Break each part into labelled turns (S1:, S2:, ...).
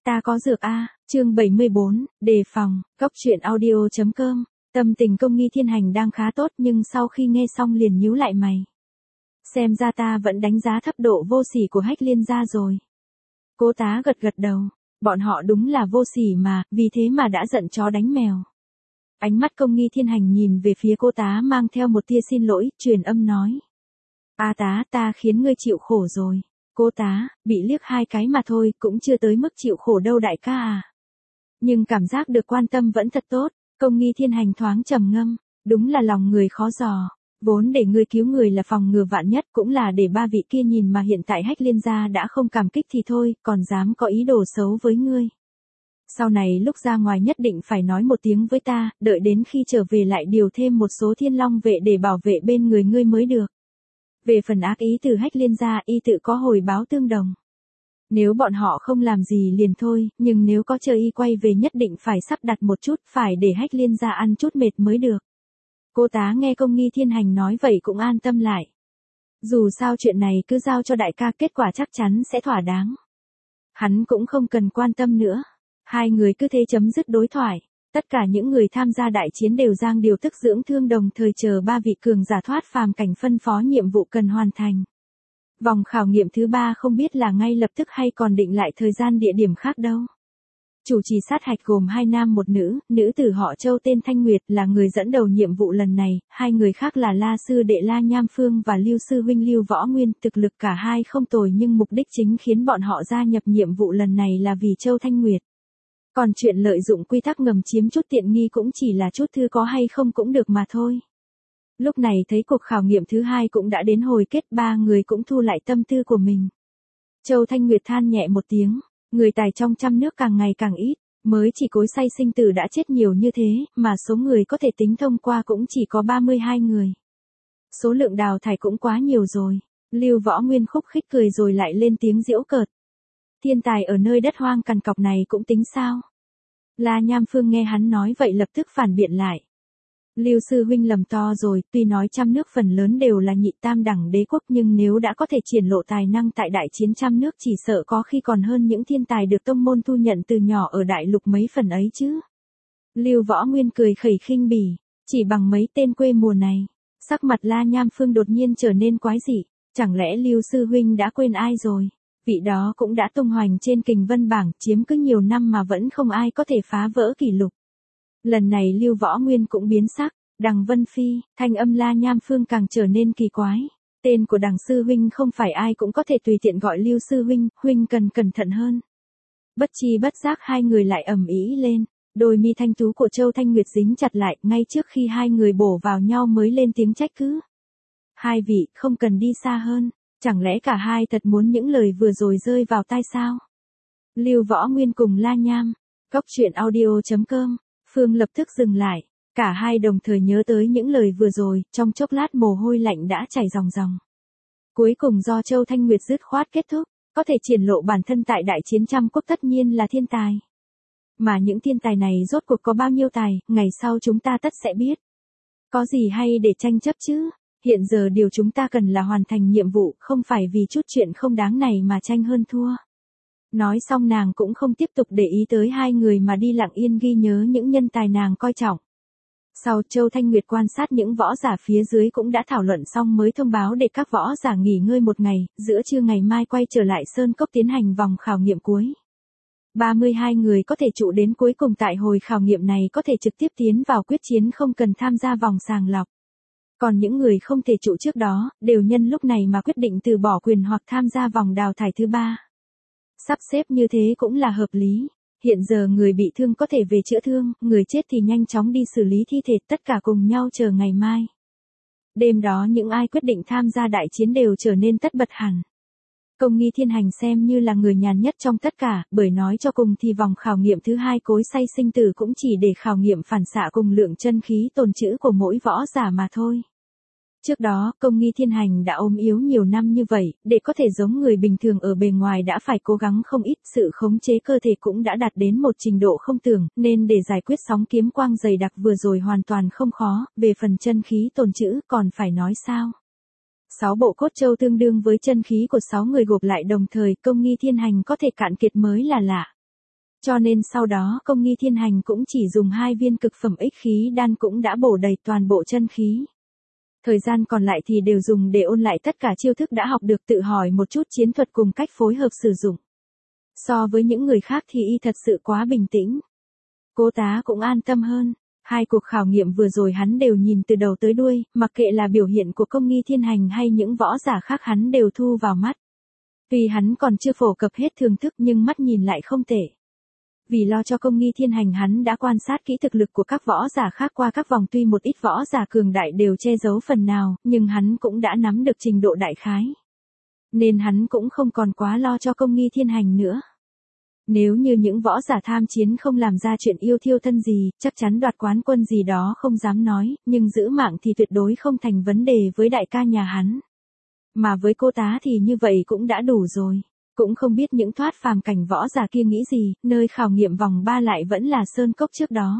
S1: Ta có dược a, chương 74, đề phòng, góc truyện audio.com. Tâm tình Công Nghi Thiên Hành đang khá tốt nhưng sau khi nghe xong liền nhíu lại mày. Xem ra ta vẫn đánh giá thấp độ vô sỉ của Hách Liên gia rồi. Cố Tá gật gật đầu, bọn họ đúng là vô sỉ mà, vì thế mà đã giận chó đánh mèo. Ánh mắt Công Nghi Thiên Hành nhìn về phía Cố Tá mang theo một tia xin lỗi, truyền âm nói. A Tá, ta khiến ngươi chịu khổ rồi. Cố Tá, bị liếc hai cái mà thôi, cũng chưa tới mức chịu khổ đâu đại ca à. Nhưng cảm giác được quan tâm vẫn thật tốt, Công Nghi Thiên Hành thoáng trầm ngâm, đúng là lòng người khó dò. Vốn để ngươi cứu người là phòng ngừa vạn nhất, cũng là để ba vị kia nhìn mà hiện tại Hách Liên gia đã không cảm kích thì thôi, còn dám có ý đồ xấu với ngươi. Sau này lúc ra ngoài nhất định phải nói một tiếng với ta, đợi đến khi trở về lại điều thêm một số thiên long vệ để bảo vệ bên người ngươi mới được. Về phần ác ý từ Hách Liên gia, y tự có hồi báo tương đồng. Nếu bọn họ không làm gì liền thôi, nhưng nếu có chờ y quay về nhất định phải sắp đặt một chút, phải để Hách Liên gia ăn chút mệt mới được. Cố Tá nghe Công Nghi Thiên Hành nói vậy cũng an tâm lại. Dù sao chuyện này cứ giao cho đại ca, kết quả chắc chắn sẽ thỏa đáng. Hắn cũng không cần quan tâm nữa. Hai người cứ thế chấm dứt đối thoại. Tất cả những người tham gia đại chiến đều giang điều tức dưỡng thương, đồng thời chờ ba vị cường giả thoát phàm cảnh phân phó nhiệm vụ cần hoàn thành. Vòng khảo nghiệm thứ 3 không biết là ngay lập tức hay còn định lại thời gian địa điểm khác đâu. Chủ trì sát hạch gồm 2 nam 1 nữ, nữ tử họ Châu tên Thanh Nguyệt là người dẫn đầu nhiệm vụ lần này, hai người khác là La sư đệ La Nham Phương và Lưu sư huynh Lưu Võ Nguyên, thực lực cả hai không tồi nhưng mục đích chính khiến bọn họ gia nhập nhiệm vụ lần này là vì Châu Thanh Nguyệt. Còn chuyện lợi dụng quy tắc ngầm chiếm chút tiện nghi cũng chỉ là chút thư có hay không cũng được mà thôi. Lúc này thấy cuộc khảo nghiệm thứ 2 cũng đã đến hồi kết, ba người cũng thu lại tâm tư của mình. Châu Thanh Nguyệt than nhẹ một tiếng, người tài trong trăm nước càng ngày càng ít, mới chỉ cối xay sinh tử đã chết nhiều như thế, mà số người có thể tính thông qua cũng chỉ có 32 người. Số lượng đào thải cũng quá nhiều rồi. Lưu Võ Nguyên khúc khích cười rồi lại lên tiếng giễu cợt. Thiên tài ở nơi đất hoang cằn cọc này cũng tính sao? La Nham Phương nghe hắn nói vậy lập tức phản biện lại. Lưu sư huynh lầm to rồi, tuy nói trăm nước phần lớn đều là nhị tam đẳng đế quốc nhưng nếu đã có thể triển lộ tài năng tại đại chiến trăm nước chỉ sợ có khi còn hơn những thiên tài được tông môn thu nhận từ nhỏ ở đại lục mấy phần ấy chứ. Lưu Võ Nguyên cười khẩy khinh bỉ, chỉ bằng mấy tên quê mùa này. Sắc mặt La Nham Phương đột nhiên trở nên quái dị, chẳng lẽ Lưu sư huynh đã quên ai rồi? Vị đó cũng đã tung hoành trên kình vân bảng, chiếm cứ nhiều năm mà vẫn không ai có thể phá vỡ kỷ lục. Lần này Lưu Võ Nguyên cũng biến sắc, Đằng Vân Phi, thanh âm La Nham Phương càng trở nên kỳ quái. Tên của Đằng sư huynh không phải ai cũng có thể tùy tiện gọi Lưu sư huynh, huynh cần cẩn thận hơn. Bất chi bất giác hai người lại ầm ĩ lên, đôi mi thanh tú của Châu Thanh Nguyệt dính chặt lại, ngay trước khi hai người bổ vào nhau mới lên tiếng trách cứ. Hai vị, không cần đi xa hơn, chẳng lẽ cả hai thật muốn những lời vừa rồi rơi vào tai sao? Lưu Võ Nguyên cùng La Nham, góc truyện audio.com. Phương lập tức dừng lại, cả hai đồng thời nhớ tới những lời vừa rồi, trong chốc lát mồ hôi lạnh đã chảy ròng ròng. Cuối cùng do Châu Thanh Nguyệt dứt khoát kết thúc, có thể triển lộ bản thân tại đại chiến trăm quốc tất nhiên là thiên tài. Mà những thiên tài này rốt cuộc có bao nhiêu tài, ngày sau chúng ta tất sẽ biết. Có gì hay để tranh chấp chứ, hiện giờ điều chúng ta cần là hoàn thành nhiệm vụ, không phải vì chút chuyện không đáng này mà tranh hơn thua. Nói xong nàng cũng không tiếp tục để ý tới hai người mà đi lặng yên ghi nhớ những nhân tài nàng coi trọng. Sau Châu Thanh Nguyệt quan sát những võ giả phía dưới cũng đã thảo luận xong mới thông báo để các võ giả nghỉ ngơi một ngày, giữa trưa ngày mai quay trở lại Sơn Cốc tiến hành vòng khảo nghiệm cuối. 32 người có thể trụ đến cuối cùng tại hồi khảo nghiệm này có thể trực tiếp tiến vào quyết chiến không cần tham gia vòng sàng lọc. Còn những người không thể trụ trước đó, đều nhân lúc này mà quyết định từ bỏ quyền hoặc tham gia vòng đào thải thứ 3. Sắp xếp như thế cũng là hợp lý. Hiện giờ người bị thương có thể về chữa thương, người chết thì nhanh chóng đi xử lý thi thể, tất cả cùng nhau chờ ngày mai. Đêm đó những ai quyết định tham gia đại chiến đều trở nên tất bật hẳn. Công Nghi Thiên Hành xem như là người nhàn nhất trong tất cả, bởi nói cho cùng thì vòng khảo nghiệm thứ 2 cối xay sinh tử cũng chỉ để khảo nghiệm phản xạ cùng lượng chân khí tồn trữ của mỗi võ giả mà thôi. Trước đó, Công Nghi Thiên Hành đã ốm yếu nhiều năm như vậy, để có thể giống người bình thường ở bề ngoài đã phải cố gắng không ít, sự khống chế cơ thể cũng đã đạt đến một trình độ không tưởng, nên để giải quyết sóng kiếm quang dày đặc vừa rồi hoàn toàn không khó, về phần chân khí tồn trữ còn phải nói sao. 6 bộ cốt châu tương đương với chân khí của 6 người gộp lại đồng thời, Công Nghi Thiên Hành có thể cạn kiệt mới là lạ. Cho nên sau đó Công Nghi Thiên Hành cũng chỉ dùng 2 viên cực phẩm ích khí đan cũng đã bổ đầy toàn bộ chân khí. Thời gian còn lại thì đều dùng để ôn lại tất cả chiêu thức đã học được, tự hỏi một chút chiến thuật cùng cách phối hợp sử dụng. So với những người khác thì y thật sự quá bình tĩnh. Cố Tá cũng an tâm hơn. 2 cuộc khảo nghiệm vừa rồi hắn đều nhìn từ đầu tới đuôi, mặc kệ là biểu hiện của Công Nghi Thiên Hành hay những võ giả khác hắn đều thu vào mắt. Tuy hắn còn chưa phổ cập hết thưởng thức nhưng mắt nhìn lại không tệ. Vì lo cho Công Nghi Thiên Hành hắn đã quan sát kỹ thực lực của các võ giả khác qua các vòng, tuy một ít võ giả cường đại đều che giấu phần nào, nhưng hắn cũng đã nắm được trình độ đại khái. Nên hắn cũng không còn quá lo cho Công Nghi Thiên Hành nữa. Nếu như những võ giả tham chiến không làm ra chuyện yêu thiêu thân gì, chắc chắn đoạt quán quân gì đó không dám nói, nhưng giữ mạng thì tuyệt đối không thành vấn đề với đại ca nhà hắn. Mà với Cô Tá thì như vậy cũng đã đủ rồi. Cũng không biết những thoát phàm cảnh võ giả kia nghĩ gì, nơi khảo nghiệm vòng 3 lại vẫn là sơn cốc trước đó.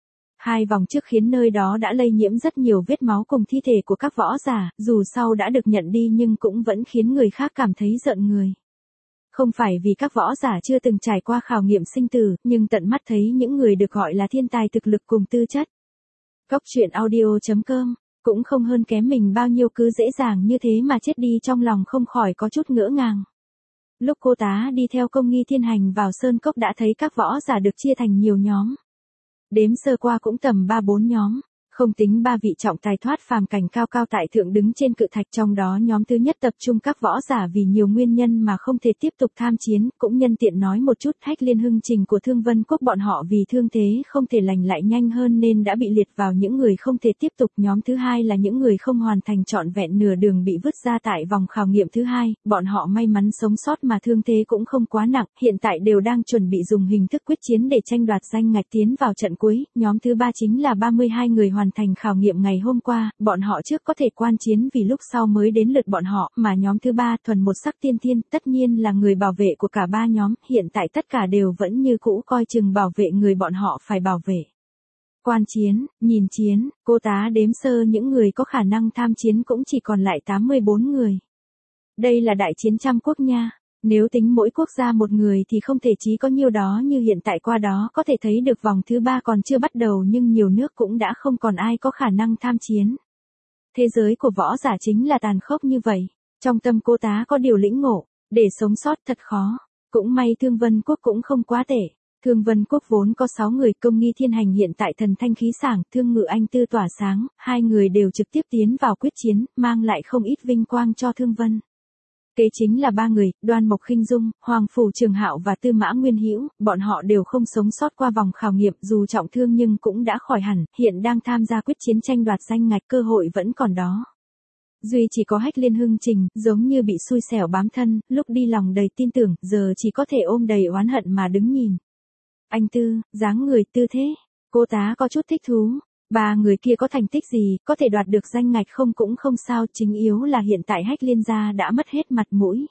S1: 2 vòng trước khiến nơi đó đã lây nhiễm rất nhiều vết máu cùng thi thể của các võ giả, dù sau đã được nhận đi nhưng cũng vẫn khiến người khác cảm thấy rợn người. Không phải vì các võ giả chưa từng trải qua khảo nghiệm sinh tử, nhưng tận mắt thấy những người được gọi là thiên tài thực lực cùng tư chất. Cóc truyện audio.com cũng không hơn kém mình bao nhiêu, cứ dễ dàng như thế mà chết đi, trong lòng không khỏi có chút ngỡ ngàng. Lúc Cô Tá đi theo Công Nghi Thiên Hành vào sơn cốc đã thấy các võ giả được chia thành nhiều nhóm. Đếm sơ qua cũng tầm 3-4 nhóm. Không tính 3 vị trọng tài thoát phàm cảnh cao cao tại thượng đứng trên cự thạch, trong đó nhóm thứ nhất tập trung các võ giả vì nhiều nguyên nhân mà không thể tiếp tục tham chiến, cũng nhân tiện nói một chút Hách Liên Hưng Trình của Thương Vân Quốc, bọn họ vì thương thế không thể lành lại nhanh hơn nên đã bị liệt vào những người không thể tiếp tục. Nhóm thứ hai là những người không hoàn thành trọn vẹn, nửa đường bị vứt ra tại vòng khảo nghiệm thứ hai, bọn họ may mắn sống sót mà thương thế cũng không quá nặng, hiện tại đều đang chuẩn bị dùng hình thức quyết chiến để tranh đoạt danh ngạch tiến vào trận cuối. Nhóm thứ ba chính là 32 người hoàn thành khảo nghiệm ngày hôm qua, bọn họ trước có thể quan chiến vì lúc sau mới đến lượt bọn họ, mà nhóm thứ ba thuần một sắc tiên thiên, tất nhiên là người bảo vệ của cả 3 nhóm, hiện tại tất cả đều vẫn như cũ coi chừng bảo vệ người bọn họ phải bảo vệ. Quan chiến, nhìn chiến, Cô Tá đếm sơ những người có khả năng tham chiến cũng chỉ còn lại 84 người. Đây là đại chiến trăm quốc nha. Nếu tính mỗi quốc gia một người thì không thể chí có nhiêu đó như hiện tại, qua đó có thể thấy được vòng thứ 3 còn chưa bắt đầu nhưng nhiều nước cũng đã không còn ai có khả năng tham chiến. Thế giới của võ giả chính là tàn khốc như vậy. Trong tâm Cô Tá có điều lĩnh ngộ, để sống sót thật khó. Cũng may Thương Vân Quốc cũng không quá tệ. Thương Vân Quốc vốn có 6 người, Công Nghi Thiên Hành hiện tại thần thanh khí sảng, Thương Ngự Anh Tư tỏa sáng, 2 người đều trực tiếp tiến vào quyết chiến, mang lại không ít vinh quang cho Thương Vân. Kế chính là 3 người, Đoan Mộc Khinh Dung, Hoàng Phủ Trường Hạo và Tư Mã Nguyên Hữu, bọn họ đều không sống sót qua vòng khảo nghiệm, dù trọng thương nhưng cũng đã khỏi hẳn, hiện đang tham gia quyết chiến tranh đoạt danh ngạch, cơ hội vẫn còn đó. Duy chỉ có Hách Liên Hưng Trình, giống như bị xui xẻo bám thân, lúc đi lòng đầy tin tưởng, giờ chỉ có thể ôm đầy oán hận mà đứng nhìn. Anh Tư, dáng người, tư thế, Cô Tá có chút thích thú. 3 người kia có thành tích gì, có thể đoạt được danh ngạch không cũng không sao, chính yếu là hiện tại Hách Liên gia đã mất hết mặt mũi.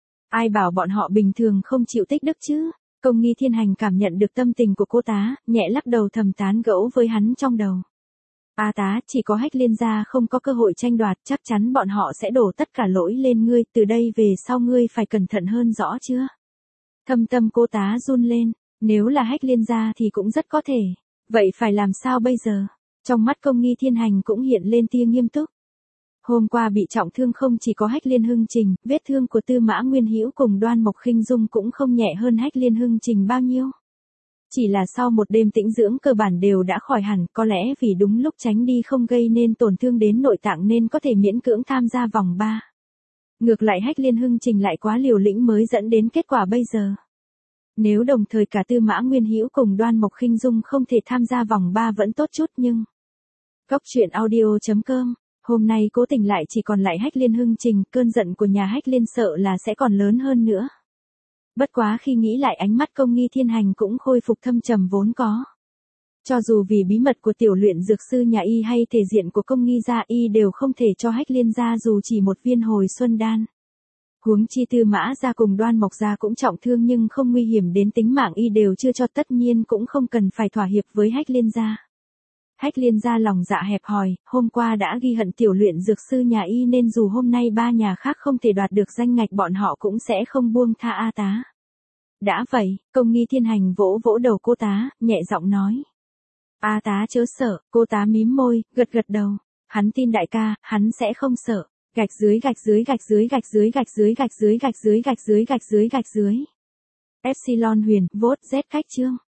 S1: Ai bảo bọn họ bình thường không chịu tích đức chứ? Công Nghi Thiên Hành cảm nhận được tâm tình của Cô Tá, nhẹ lắc đầu thầm tán gẫu với hắn trong đầu. A Tá, chỉ có Hách Liên gia không có cơ hội tranh đoạt, chắc chắn bọn họ sẽ đổ tất cả lỗi lên ngươi, từ đây về sau ngươi phải cẩn thận hơn, rõ chưa? Thâm tâm Cô Tá run lên, nếu là Hách Liên gia thì cũng rất có thể. Vậy phải làm sao bây giờ? Trong mắt Công Nghi Thiên Hành cũng hiện lên tia nghiêm túc. Hôm qua bị trọng thương không chỉ có Hách Liên Hưng Trình, vết thương của Tư Mã Nguyên Hữu cùng Đoan Mộc Khinh Dung cũng không nhẹ hơn Hách Liên Hưng Trình bao nhiêu. Chỉ là sau một đêm tĩnh dưỡng cơ bản đều đã khỏi hẳn, có lẽ vì đúng lúc tránh đi không gây nên tổn thương đến nội tạng nên có thể miễn cưỡng tham gia vòng 3. Ngược lại Hách Liên Hưng Trình lại quá liều lĩnh mới dẫn đến kết quả bây giờ. Nếu đồng thời cả Tư Mã Nguyên Hữu cùng Đoan Mộc Khinh Dung không thể tham gia vòng 3 vẫn tốt chút nhưng... Cóc truyện audio.com, hôm nay cố tình lại chỉ còn lại Hách Liên Hưng Trình, cơn giận của nhà Hách Liên sợ là sẽ còn lớn hơn nữa. Bất quá khi nghĩ lại ánh mắt Công Nghi Thiên Hành cũng khôi phục thâm trầm vốn có. Cho dù vì bí mật của tiểu luyện dược sư nhà y hay thể diện của Công Nghi gia, y đều không thể cho Hách Liên gia dù chỉ một viên hồi xuân đan. Huống chi Tư Mã gia cùng Đoan Mộc gia cũng trọng thương nhưng không nguy hiểm đến tính mạng y đều chưa cho, tất nhiên cũng không cần phải thỏa hiệp với Hách Liên gia. Hách Liên gia lòng dạ hẹp hòi, hôm qua đã ghi hận tiểu luyện dược sư nhà y nên dù hôm nay 3 nhà khác không thể đoạt được danh ngạch bọn họ cũng sẽ không buông tha A Tá. Đã vậy, Công nghi thiên hành vỗ vỗ đầu cô tá, nhẹ giọng nói. A tá chớ sợ, cô tá mím môi, gật gật đầu. Hắn tin đại ca, hắn sẽ không sợ. Gạch dưới gạch dưới gạch dưới gạch dưới gạch dưới gạch dưới gạch dưới gạch dưới gạch dưới gạch dưới. Epsilon huyền, vốt Z khách chương.